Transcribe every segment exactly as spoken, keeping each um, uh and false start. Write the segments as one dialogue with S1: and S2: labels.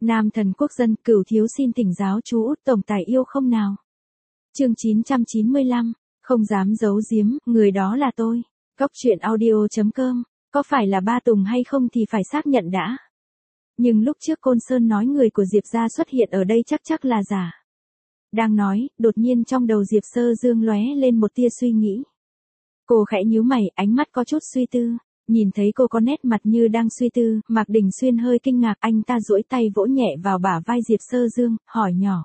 S1: Nam thần quốc dân, Cửu thiếu xin thỉnh giáo chú Út tổng tài yêu không nào. Chương chín trăm chín mươi lăm, không dám giấu giếm, người đó là tôi. Cóc truyện audio chấm com, có phải là ba Tùng hay không thì phải xác nhận đã. Nhưng lúc trước Côn Sơn nói người của Diệp gia xuất hiện ở đây chắc chắc là giả. Đang nói, đột nhiên trong đầu Diệp Sơ Dương lóe lên một tia suy nghĩ. Cô khẽ nhíu mày, ánh mắt có chút suy tư. Nhìn thấy cô có nét mặt như đang suy tư, Mạc Đình Xuyên hơi kinh ngạc, anh ta duỗi tay vỗ nhẹ vào bả vai Diệp Sơ Dương, hỏi nhỏ.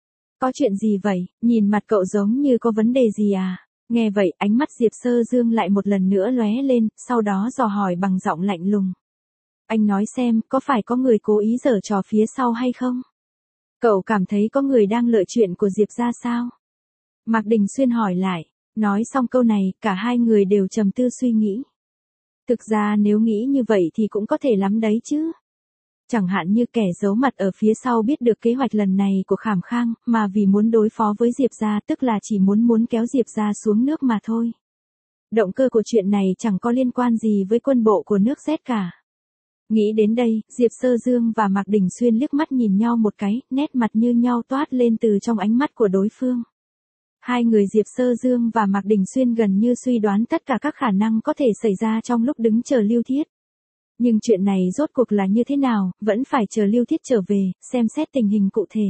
S1: Có chuyện gì vậy, nhìn mặt cậu giống như có vấn đề gì à? Nghe vậy, ánh mắt Diệp Sơ Dương lại một lần nữa lóe lên, sau đó dò hỏi bằng giọng lạnh lùng. Anh nói xem, có phải có người cố ý giở trò phía sau hay không? Cậu cảm thấy có người đang lợi chuyện của Diệp gia sao? Mạc Đình Xuyên hỏi lại, nói xong câu này, cả hai người đều trầm tư suy nghĩ. Thực ra nếu nghĩ như vậy thì cũng có thể lắm đấy chứ. Chẳng hạn như kẻ giấu mặt ở phía sau biết được kế hoạch lần này của Khảm Khang, mà vì muốn đối phó với Diệp gia tức là chỉ muốn muốn kéo Diệp gia xuống nước mà thôi. Động cơ của chuyện này chẳng có liên quan gì với quân bộ của nước Z cả. Nghĩ đến đây, Diệp Sơ Dương và Mạc Đình Xuyên liếc mắt nhìn nhau một cái, nét mặt như nhau toát lên từ trong ánh mắt của đối phương. Hai người Diệp Sơ Dương và Mạc Đình Xuyên gần như suy đoán tất cả các khả năng có thể xảy ra trong lúc đứng chờ Lưu Thiết. Nhưng chuyện này rốt cuộc là như thế nào, vẫn phải chờ Lưu Thiết trở về, xem xét tình hình cụ thể.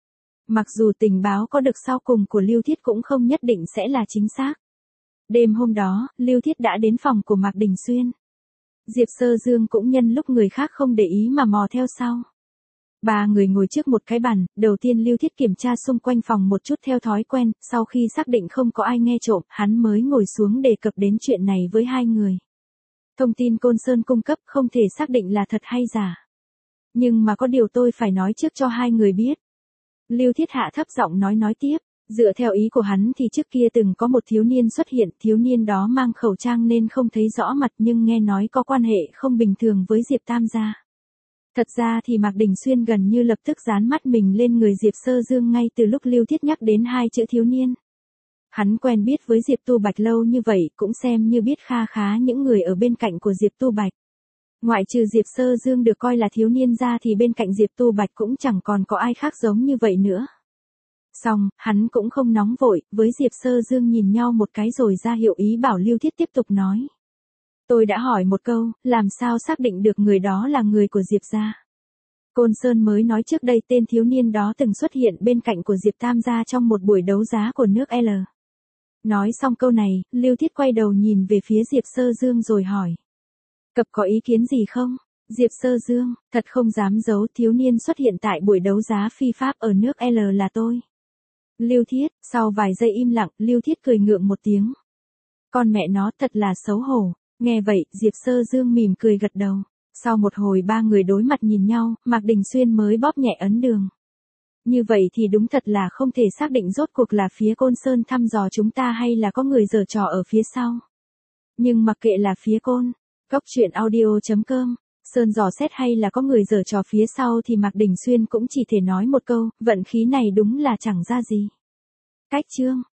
S1: Mặc dù tình báo có được sau cùng của Lưu Thiết cũng không nhất định sẽ là chính xác. Đêm hôm đó, Lưu Thiết đã đến phòng của Mạc Đình Xuyên. Diệp Sơ Dương cũng nhân lúc người khác không để ý mà mò theo sau. Ba người ngồi trước một cái bàn, đầu tiên Lưu Thiết kiểm tra xung quanh phòng một chút theo thói quen, sau khi xác định không có ai nghe trộm, hắn mới ngồi xuống đề cập đến chuyện này với hai người. Thông tin Côn Sơn cung cấp không thể xác định là thật hay giả. Nhưng mà có điều tôi phải nói trước cho hai người biết. Lưu Thiết hạ thấp giọng nói nói tiếp, dựa theo ý của hắn thì trước kia từng có một thiếu niên xuất hiện, thiếu niên đó mang khẩu trang nên không thấy rõ mặt nhưng nghe nói có quan hệ không bình thường với Diệp Tam gia. Thật ra thì Mạc Đình Xuyên gần như lập tức dán mắt mình lên người Diệp Sơ Dương ngay từ lúc Lưu Thiết nhắc đến hai chữ thiếu niên. Hắn quen biết với Diệp Tu Bạch lâu như vậy cũng xem như biết kha khá những người ở bên cạnh của Diệp Tu Bạch. Ngoại trừ Diệp Sơ Dương được coi là thiếu niên ra thì bên cạnh Diệp Tu Bạch cũng chẳng còn có ai khác giống như vậy nữa. Xong, hắn cũng không nóng vội, với Diệp Sơ Dương nhìn nhau một cái rồi ra hiệu ý bảo Lưu Thiết tiếp tục nói. Tôi đã hỏi một câu, làm sao xác định được người đó là người của Diệp gia? Côn Sơn mới nói trước đây tên thiếu niên đó từng xuất hiện bên cạnh của Diệp Tam gia trong một buổi đấu giá của nước L. Nói xong câu này, Lưu Thiết quay đầu nhìn về phía Diệp Sơ Dương rồi hỏi. Cập có ý kiến gì không? Diệp Sơ Dương, thật không dám giấu, thiếu niên xuất hiện tại buổi đấu giá phi pháp ở nước L là tôi. Lưu Thiết, sau vài giây im lặng, Lưu Thiết cười ngượng một tiếng. Con mẹ nó thật là xấu hổ. Nghe vậy, Diệp Sơ Dương mỉm cười gật đầu. Sau một hồi ba người đối mặt nhìn nhau, Mạc Đình Xuyên mới bóp nhẹ ấn đường. Như vậy thì đúng thật là không thể xác định rốt cuộc là phía Côn Sơn thăm dò chúng ta hay là có người giở trò ở phía sau. Nhưng mặc kệ là phía Côn, Cóc truyện audio chấm com, Sơn dò xét hay là có người giở trò phía sau thì Mạc Đình Xuyên cũng chỉ thể nói một câu, vận khí này đúng là chẳng ra gì. Cách chương